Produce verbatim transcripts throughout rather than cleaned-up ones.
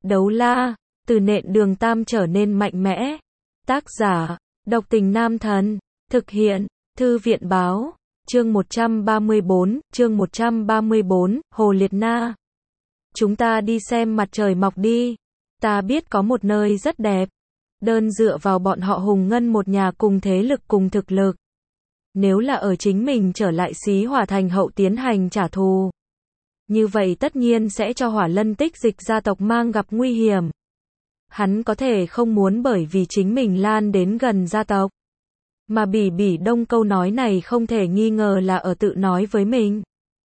Đấu la, từ nện đường tam trở nên mạnh mẽ. Tác giả, độc tình nam thần. Thực hiện, thư viện báo. Chương một trăm ba mươi bốn, chương một trăm ba mươi bốn, Hồ Liệt Na. Chúng ta đi xem mặt trời mọc đi. Ta biết có một nơi rất đẹp. Đơn dựa vào bọn họ Hùng Ngân một nhà cùng thế lực cùng thực lực. Nếu là ở chính mình trở lại Xí Hỏa Thành hậu tiến hành trả thù. Như vậy tất nhiên sẽ cho Hỏa Lân Tích Dịch gia tộc mang gặp nguy hiểm. Hắn có thể không muốn bởi vì chính mình lan đến gần gia tộc. Mà Bỉ Bỉ Đông câu nói này không thể nghi ngờ là ở tự nói với mình.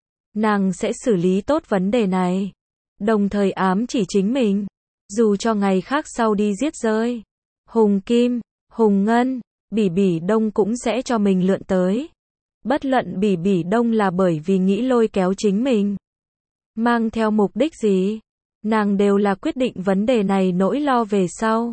Nàng sẽ xử lý tốt vấn đề này. Đồng thời ám chỉ chính mình. Dù cho ngày khác sau đi giết rơi. Hùng Kim, Hùng Ngân, Bỉ Bỉ Đông cũng sẽ cho mình lượn tới. Bất luận Bỉ Bỉ Đông là bởi vì nghĩ lôi kéo chính mình. Mang theo mục đích gì? Nàng đều là quyết định vấn đề này nỗi lo về sau.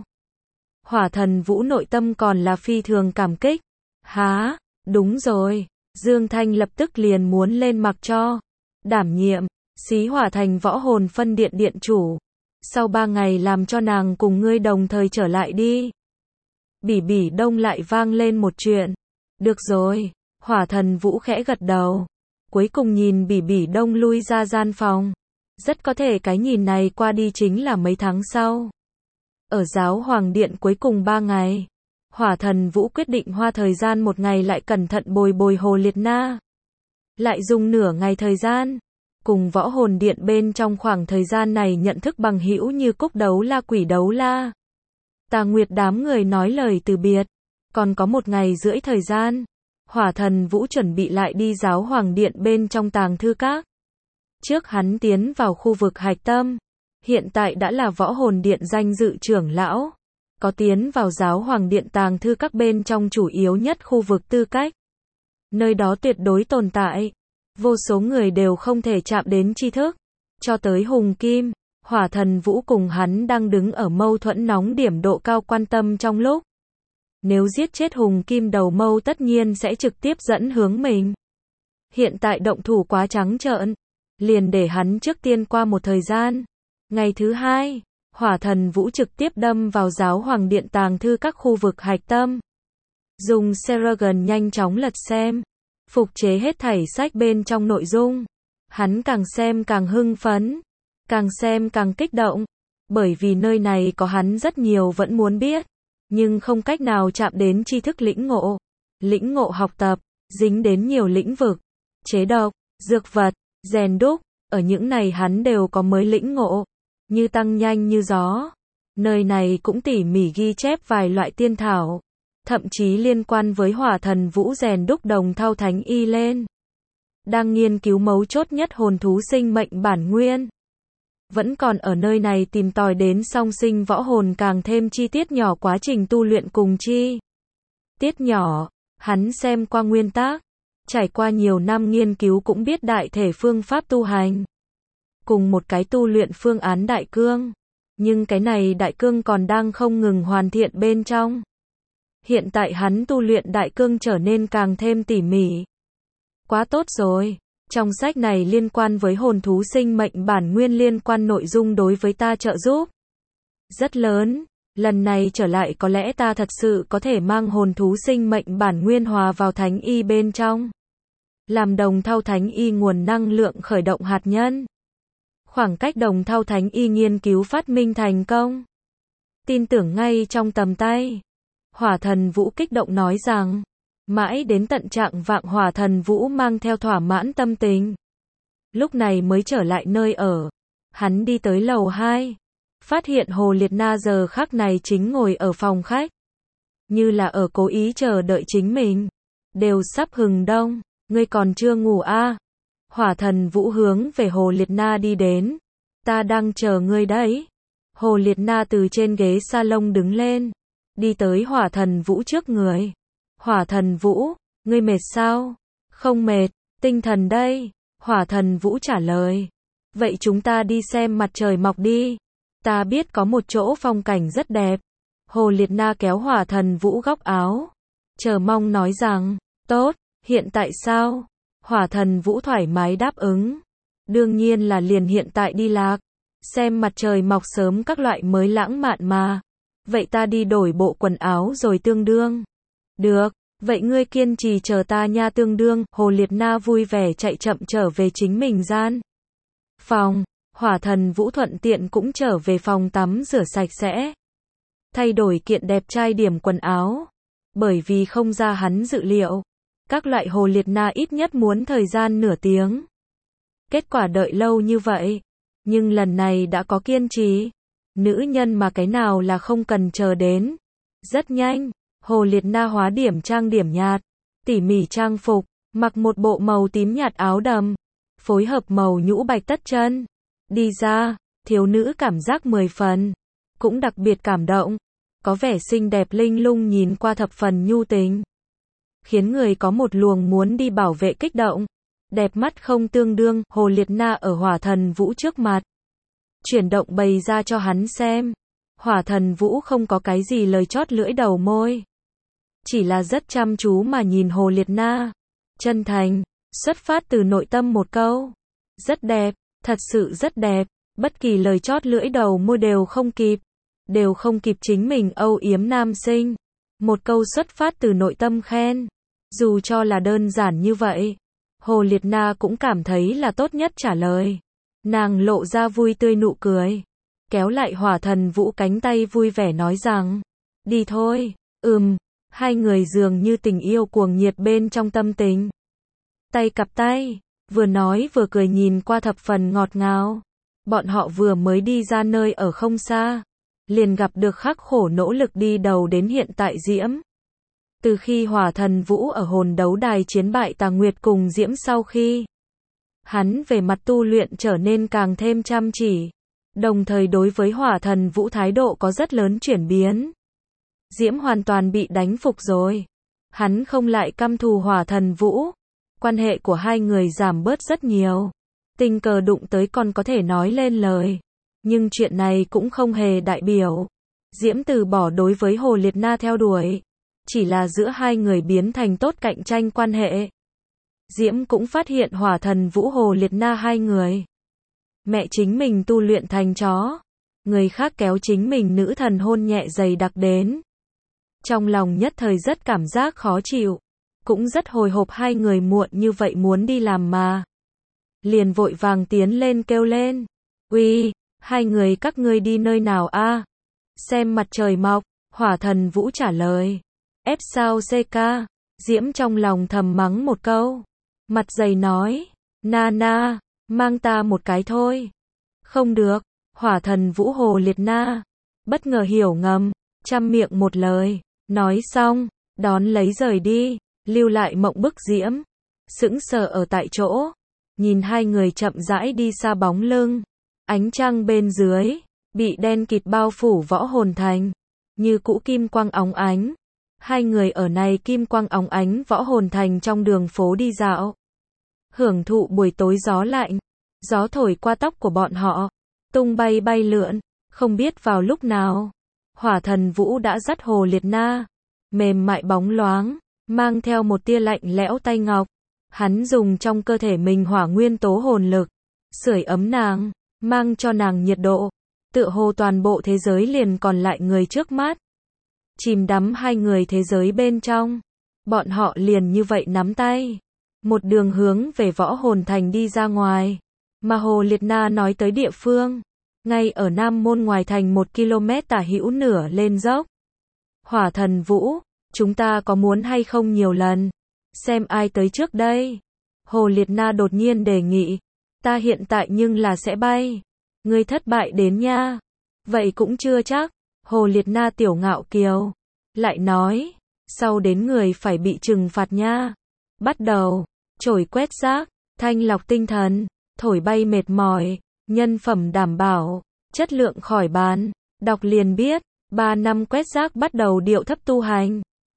Hỏa Thần Vũ nội tâm còn là phi thường cảm kích. Há, đúng rồi. Dương Thanh lập tức liền muốn lên mặc cho. Đảm nhiệm, Xí Hỏa Thành võ hồn phân điện điện chủ. Sau ba ngày làm cho nàng cùng ngươi đồng thời trở lại đi. Bỉ Bỉ Đông lại vang lên một chuyện. Được rồi, Hỏa Thần Vũ khẽ gật đầu. Cuối cùng nhìn Bỉ Bỉ Đông lui ra gian phòng. Rất có thể cái nhìn này qua đi chính là mấy tháng sau. Ở Giáo Hoàng Điện cuối cùng ba ngày. Hỏa Thần Vũ quyết định hoa thời gian một ngày lại cẩn thận bồi bồi Hồ Liệt Na. Lại dùng nửa ngày thời gian. Cùng võ hồn điện bên trong khoảng thời gian này nhận thức bằng hữu như Cúc Đấu La Quỷ Đấu La. Tà Nguyệt đám người nói lời từ biệt. Còn có một ngày rưỡi thời gian. Hỏa Thần Vũ chuẩn bị lại đi Giáo Hoàng Điện bên trong tàng thư các. Trước hắn tiến vào khu vực hạch tâm. Hiện tại đã là võ hồn điện danh dự trưởng lão. Có tiến vào Giáo Hoàng Điện tàng thư các bên trong chủ yếu nhất khu vực tư cách. Nơi đó tuyệt đối tồn tại. Vô số người đều không thể chạm đến tri thức. Cho tới Hùng Kim, Hỏa Thần Vũ cùng hắn đang đứng ở mâu thuẫn nóng điểm độ cao quan tâm trong lúc. Nếu giết chết Hùng Kim đầu mâu tất nhiên sẽ trực tiếp dẫn hướng mình. Hiện tại động thủ quá trắng trợn. Liền để hắn trước tiên qua một thời gian. Ngày thứ hai, Hỏa Thần Vũ trực tiếp đâm vào Giáo Hoàng Điện tàng thư các khu vực hạch tâm. Dùng Seragon nhanh chóng lật xem. Phục chế hết thảy sách bên trong nội dung. Hắn càng xem càng hưng phấn. Càng xem càng kích động. Bởi vì nơi này có hắn rất nhiều vẫn muốn biết. Nhưng không cách nào chạm đến tri thức lĩnh ngộ. Lĩnh ngộ học tập. Dính đến nhiều lĩnh vực. Chế độc, dược vật, rèn đúc. Ở những này hắn đều có mới lĩnh ngộ. Như tăng nhanh như gió. Nơi này cũng tỉ mỉ ghi chép vài loại tiên thảo. Thậm chí liên quan với Hỏa Thần Vũ rèn đúc đồng thau thánh y lên. Đang nghiên cứu mấu chốt nhất hồn thú sinh mệnh bản nguyên. Vẫn còn ở nơi này tìm tòi đến song sinh võ hồn càng thêm chi tiết nhỏ quá trình tu luyện cùng chi. Tiết nhỏ, hắn xem qua nguyên tác. Trải qua nhiều năm nghiên cứu cũng biết đại thể phương pháp tu hành. Cùng một cái tu luyện phương án đại cương. Nhưng cái này đại cương còn đang không ngừng hoàn thiện bên trong. Hiện tại hắn tu luyện đại cương trở nên càng thêm tỉ mỉ. Quá tốt rồi. Trong sách này liên quan với hồn thú sinh mệnh bản nguyên liên quan nội dung đối với ta trợ giúp. Rất lớn. Lần này trở lại có lẽ ta thật sự có thể mang hồn thú sinh mệnh bản nguyên hòa vào thánh y bên trong. Làm đồng thau thánh y nguồn năng lượng khởi động hạt nhân. Khoảng cách đồng thau thánh y nghiên cứu phát minh thành công. Tin tưởng ngay trong tầm tay. Hỏa Thần Vũ kích động nói rằng. Mãi đến tận trạng vạng Hỏa Thần Vũ mang theo thỏa mãn tâm tình. Lúc này mới trở lại nơi ở. Hắn đi tới lầu hai. Phát hiện Hồ Liệt Na giờ khắc này chính ngồi ở phòng khách. Như là ở cố ý chờ đợi chính mình. Đều sắp hừng đông. Ngươi còn chưa ngủ à? Hỏa Thần Vũ hướng về Hồ Liệt Na đi đến. Ta đang chờ ngươi đấy. Hồ Liệt Na từ trên ghế salon đứng lên. Đi tới Hỏa Thần Vũ trước người. Hỏa Thần Vũ, ngươi mệt sao? Không mệt, tinh thần đây. Hỏa Thần Vũ trả lời. Vậy chúng ta đi xem mặt trời mọc đi. Ta biết có một chỗ phong cảnh rất đẹp. Hồ Liệt Na kéo Hỏa Thần Vũ góc áo. Chờ mong nói rằng, tốt, hiện tại sao? Hỏa Thần Vũ thoải mái đáp ứng. Đương nhiên là liền hiện tại đi lạc. xem mặt trời mọc sớm các loại mới lãng mạn mà. Vậy ta đi đổi bộ quần áo rồi tương đương. Được, vậy ngươi kiên trì chờ ta nha tương đương. Hồ Liệt Na vui vẻ chạy chậm trở về chính mình gian phòng. Hỏa Thần Vũ thuận tiện cũng trở về phòng tắm rửa sạch sẽ. Thay đổi kiện đẹp trai điểm quần áo. Bởi vì không ra hắn dự liệu. Các loại Hồ Liệt Na ít nhất muốn thời gian nửa tiếng. Kết quả đợi lâu như vậy. Nhưng lần này đã có kiên trì. Nữ nhân mà cái nào là không cần chờ đến. Rất nhanh, Hồ Liệt Na hóa điểm trang điểm nhạt. Tỉ mỉ trang phục, mặc một bộ màu tím nhạt áo đầm. Phối hợp màu nhũ bạch tất chân. Đi ra, thiếu nữ cảm giác mười phần. Cũng đặc biệt cảm động. Có vẻ xinh đẹp linh lung nhìn qua thập phần nhu tình. Khiến người có một luồng muốn đi bảo vệ kích động. Đẹp mắt không tương đương. Hồ Liệt Na ở Hỏa Thần Vũ trước mặt. Chuyển động bày ra cho hắn xem. Hỏa Thần Vũ không có cái gì lời chót lưỡi đầu môi. Chỉ là rất chăm chú mà nhìn Hồ Liệt Na. Chân thành, xuất phát từ nội tâm một câu. Rất đẹp, thật sự rất đẹp. Bất kỳ lời chót lưỡi đầu môi đều không kịp. Đều không kịp chính mình âu yếm nam sinh. Một câu xuất phát từ nội tâm khen. Dù cho là đơn giản như vậy. Hồ Liệt Na cũng cảm thấy là tốt nhất trả lời. Nàng lộ ra vui tươi nụ cười. Kéo lại Hỏa Thần Vũ cánh tay vui vẻ nói rằng. Đi thôi, ừm. Hai người dường như tình yêu cuồng nhiệt bên trong tâm tình. Tay cặp tay, vừa nói vừa cười nhìn qua thập phần ngọt ngào. Bọn họ vừa mới đi ra nơi ở không xa. Liền gặp được khắc khổ nỗ lực đi đầu đến hiện tại Diễm. Từ khi Hỏa Thần Vũ ở hồn đấu đài chiến bại Tà Nguyệt cùng Diễm sau khi. Hắn về mặt tu luyện trở nên càng thêm chăm chỉ. Đồng thời đối với Hỏa Thần Vũ thái độ có rất lớn chuyển biến. Diễm hoàn toàn bị đánh phục rồi. Hắn không lại căm thù Hỏa Thần Vũ. Quan hệ của hai người giảm bớt rất nhiều. Tình cờ đụng tới còn có thể nói lên lời. Nhưng chuyện này cũng không hề đại biểu. Diễm từ bỏ đối với Hồ Liệt Na theo đuổi. Chỉ là giữa hai người biến thành tốt cạnh tranh quan hệ. Diễm cũng phát hiện Hỏa Thần Vũ Hồ Liệt Na hai người. Mẹ chính mình tu luyện thành chó. Người khác kéo chính mình nữ thần hôn nhẹ dày đặc đến. Trong lòng nhất thời rất cảm giác khó chịu. Cũng rất hồi hộp hai người muộn như vậy muốn đi làm mà. Liền vội vàng tiến lên kêu lên. Uy, hai người các ngươi đi nơi nào a? Xem mặt trời mọc, Hỏa Thần Vũ trả lời. Ép sao xê ca, Diễm trong lòng thầm mắng một câu. Mặt dày nói, na na, mang ta một cái thôi. Không được, Hỏa Thần Vũ Hồ Liệt Na. Bất ngờ hiểu ngầm, chăm miệng một lời, nói xong, đón lấy rời đi, lưu lại mộng bức Diễm. Sững sờ ở tại chỗ, nhìn hai người chậm rãi đi xa bóng lưng. Ánh trăng bên dưới, bị đen kịt bao phủ võ hồn thành. Như cũ kim quang óng ánh. Hai người ở này kim quang óng ánh võ hồn thành trong đường phố đi dạo. Hưởng thụ buổi tối gió lạnh. Gió thổi qua tóc của bọn họ. Tung bay bay lượn. Không biết vào lúc nào. Hỏa Thần Vũ đã dắt Hồ Liệt Na. Mềm mại bóng loáng. Mang theo một tia lạnh lẽo tay ngọc. Hắn dùng trong cơ thể mình hỏa nguyên tố hồn lực. Sưởi ấm nàng. Mang cho nàng nhiệt độ. Tựa hồ toàn bộ thế giới liền còn lại người trước mắt. Chìm đắm hai người thế giới bên trong. Bọn họ liền như vậy nắm tay. Một đường hướng về võ hồn thành đi ra ngoài. Mà Hồ Liệt Na nói tới địa phương. Ngay ở Nam Môn ngoài thành một ki lô mét tả hữu nửa lên dốc. Hỏa Thần Vũ, chúng ta có muốn hay không nhiều lần. Xem ai tới trước đây. Hồ Liệt Na đột nhiên đề nghị. Ta hiện tại nhưng là sẽ bay. Ngươi thất bại đến nha. Vậy cũng chưa chắc. Hồ Liệt Na tiểu ngạo kiều. Lại nói. Sau đến người phải bị trừng phạt nha. Bắt đầu. Chổi quét rác. Thanh lọc tinh thần. Thổi bay mệt mỏi. Nhân phẩm đảm bảo. Chất lượng khỏi bàn. Đọc liền biết. Ba năm quét rác bắt đầu điệu thấp tu hành.